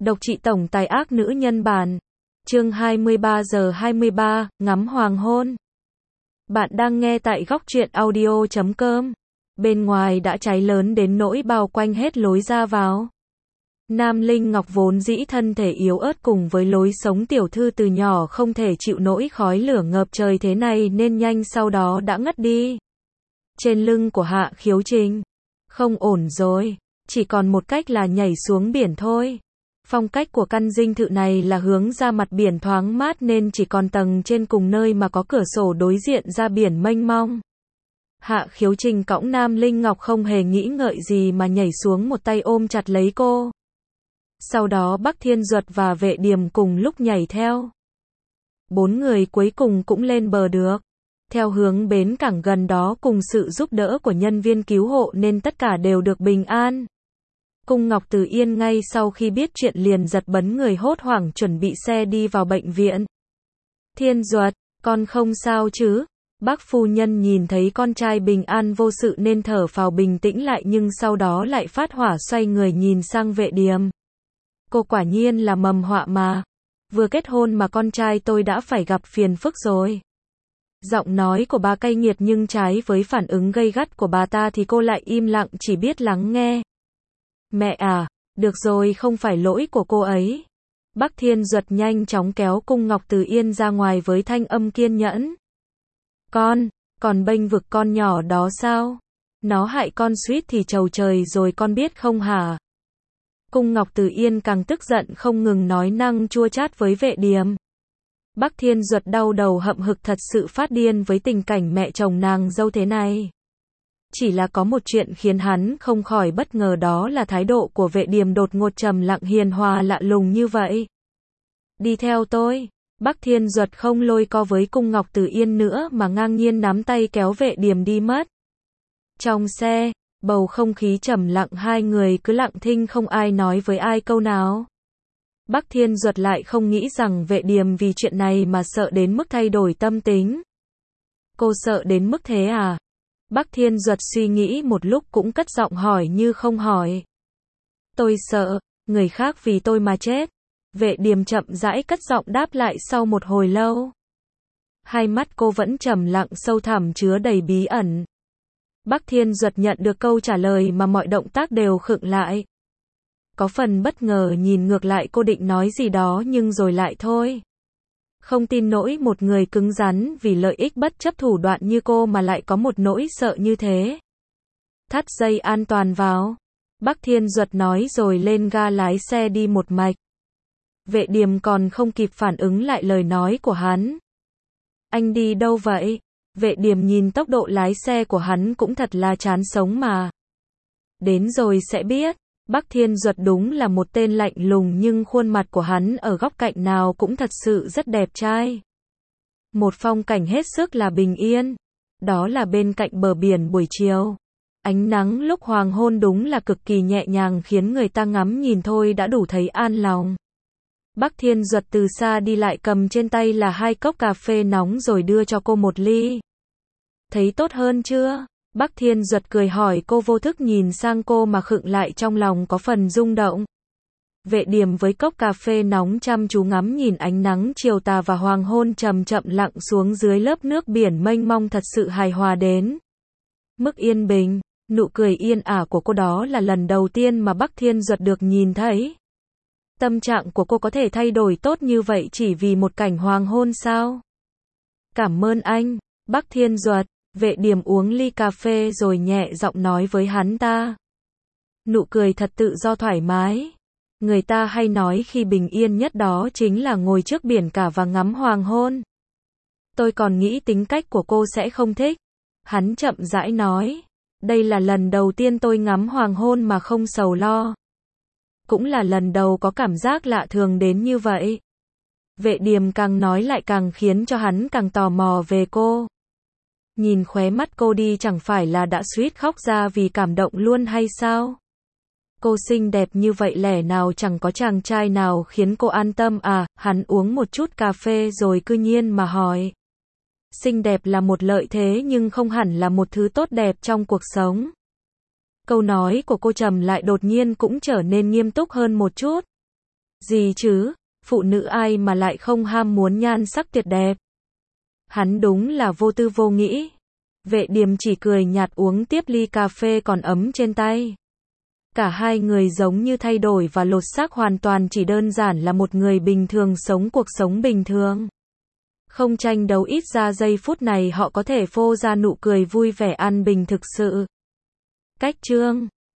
Độc trị tổng tài ác nữ nhân bản. Chương 23:23, ngắm hoàng hôn. Bạn đang nghe tại góc truyện audio.com. Bên ngoài đã cháy lớn đến nỗi bao quanh hết lối ra vào. Nam Linh Ngọc vốn dĩ thân thể yếu ớt cùng với lối sống tiểu thư từ nhỏ không thể chịu nỗi khói lửa ngập trời thế này nên nhanh sau đó đã ngất đi. Trên lưng của Hạ Khiếu Trình. Không ổn rồi, chỉ còn một cách là nhảy xuống biển thôi. Phong cách của căn dinh thự này là hướng ra mặt biển thoáng mát nên chỉ còn tầng trên cùng nơi mà có cửa sổ đối diện ra biển mênh mông. Hạ Khiếu Trình cõng Nam Linh Ngọc không hề nghĩ ngợi gì mà nhảy xuống, một tay ôm chặt lấy cô. Sau đó Bắc Thiên Duật và Vệ Điềm cùng lúc nhảy theo. 4 người cuối cùng cũng lên bờ được. Theo hướng bến cảng gần đó cùng sự giúp đỡ của nhân viên cứu hộ nên tất cả đều được bình an. Cung Ngọc Từ Yên ngay sau khi biết chuyện liền giật bắn người hốt hoảng chuẩn bị xe đi vào bệnh viện. Thiên Duật, con không sao chứ? Bác phu nhân nhìn thấy con trai bình an vô sự nên thở phào bình tĩnh lại nhưng sau đó lại phát hỏa xoay người nhìn sang Vệ Điềm. Cô quả nhiên là mầm họa mà. Vừa kết hôn mà con trai tôi đã phải gặp phiền phức rồi. Giọng nói của bà cay nghiệt nhưng trái với phản ứng gay gắt của bà ta thì cô lại im lặng chỉ biết lắng nghe. Mẹ à, được rồi không phải lỗi của cô ấy. Bắc Thiên Duật nhanh chóng kéo Cung Ngọc Từ Yên ra ngoài với thanh âm kiên nhẫn. Còn bênh vực con nhỏ đó sao? Nó hại con suýt thì trầu trời rồi con biết không hả? Cung Ngọc Từ Yên càng tức giận không ngừng nói năng chua chát với Vệ Điềm. Bắc Thiên Duật đau đầu hậm hực thật sự phát điên với tình cảnh mẹ chồng nàng dâu thế này. Chỉ là có một chuyện khiến hắn không khỏi bất ngờ, đó là thái độ của Vệ Điềm đột ngột trầm lặng hiền hòa lạ lùng như vậy. Đi theo tôi. Bắc Thiên Duật không lôi co với Cung Ngọc Từ Yên nữa mà ngang nhiên nắm tay kéo Vệ Điềm đi mất. Trong xe, bầu không khí trầm lặng, hai người cứ lặng thinh không ai nói với ai câu nào. Bắc Thiên Duật lại không nghĩ rằng Vệ Điềm vì chuyện này mà sợ đến mức thay đổi tâm tính. Cô sợ đến mức thế à? Bắc Thiên Duật suy nghĩ một lúc cũng cất giọng hỏi như không hỏi. Tôi sợ, người khác vì tôi mà chết. Vệ Điềm chậm rãi cất giọng đáp lại sau một hồi lâu. Hai mắt cô vẫn trầm lặng sâu thẳm chứa đầy bí ẩn. Bắc Thiên Duật nhận được câu trả lời mà mọi động tác đều khựng lại. Có phần bất ngờ nhìn ngược lại cô định nói gì đó nhưng rồi lại thôi. Không tin nổi một người cứng rắn vì lợi ích bất chấp thủ đoạn như cô mà lại có một nỗi sợ như thế. Thắt dây an toàn vào. Bắc Thiên Duật nói rồi lên ga lái xe đi một mạch. Vệ Điềm còn không kịp phản ứng lại lời nói của hắn. Anh đi đâu vậy? Vệ Điềm nhìn tốc độ lái xe của hắn cũng thật là chán sống mà. Đến rồi sẽ biết. Bắc Thiên Duật đúng là một tên lạnh lùng nhưng khuôn mặt của hắn ở góc cạnh nào cũng thật sự rất đẹp trai. Một phong cảnh hết sức là bình yên. Đó là bên cạnh bờ biển buổi chiều. Ánh nắng lúc hoàng hôn đúng là cực kỳ nhẹ nhàng khiến người ta ngắm nhìn thôi đã đủ thấy an lòng. Bắc Thiên Duật từ xa đi lại cầm trên tay là 2 cốc cà phê nóng rồi đưa cho cô một ly. Thấy tốt hơn chưa? Bắc Thiên Duật cười hỏi cô, vô thức nhìn sang cô mà khựng lại trong lòng có phần rung động. Vệ Điềm với cốc cà phê nóng chăm chú ngắm nhìn ánh nắng chiều tà và hoàng hôn chậm chậm lặn xuống dưới lớp nước biển mênh mông thật sự hài hòa đến mức yên bình. Nụ cười yên ả của cô đó là lần đầu tiên mà Bắc Thiên Duật được nhìn thấy. Tâm trạng của cô có thể thay đổi tốt như vậy chỉ vì một cảnh hoàng hôn sao? Cảm ơn anh, Bắc Thiên Duật. Vệ Điềm uống ly cà phê rồi nhẹ giọng nói với hắn ta. Nụ cười thật tự do thoải mái. Người ta hay nói khi bình yên nhất đó chính là ngồi trước biển cả và ngắm hoàng hôn. Tôi còn nghĩ tính cách của cô sẽ không thích. Hắn chậm rãi nói. Đây là lần đầu tiên tôi ngắm hoàng hôn mà không sầu lo. Cũng là lần đầu có cảm giác lạ thường đến như vậy. Vệ Điềm càng nói lại càng khiến cho hắn càng tò mò về cô. Nhìn khóe mắt cô đi chẳng phải là đã suýt khóc ra vì cảm động luôn hay sao? Cô xinh đẹp như vậy lẽ nào chẳng có chàng trai nào khiến cô an tâm à? Hắn uống một chút cà phê rồi cư nhiên mà hỏi. Xinh đẹp là một lợi thế nhưng không hẳn là một thứ tốt đẹp trong cuộc sống. Câu nói của cô trầm lại đột nhiên cũng trở nên nghiêm túc hơn một chút. Gì chứ, phụ nữ ai mà lại không ham muốn nhan sắc tuyệt đẹp. Hắn đúng là vô tư vô nghĩ. Vệ Điềm chỉ cười nhạt uống tiếp ly cà phê còn ấm trên tay. Cả hai người giống như thay đổi và lột xác hoàn toàn, chỉ đơn giản là một người bình thường sống cuộc sống bình thường. Không tranh đấu, ít ra giây phút này họ có thể phô ra nụ cười vui vẻ an bình thực sự. Cách chương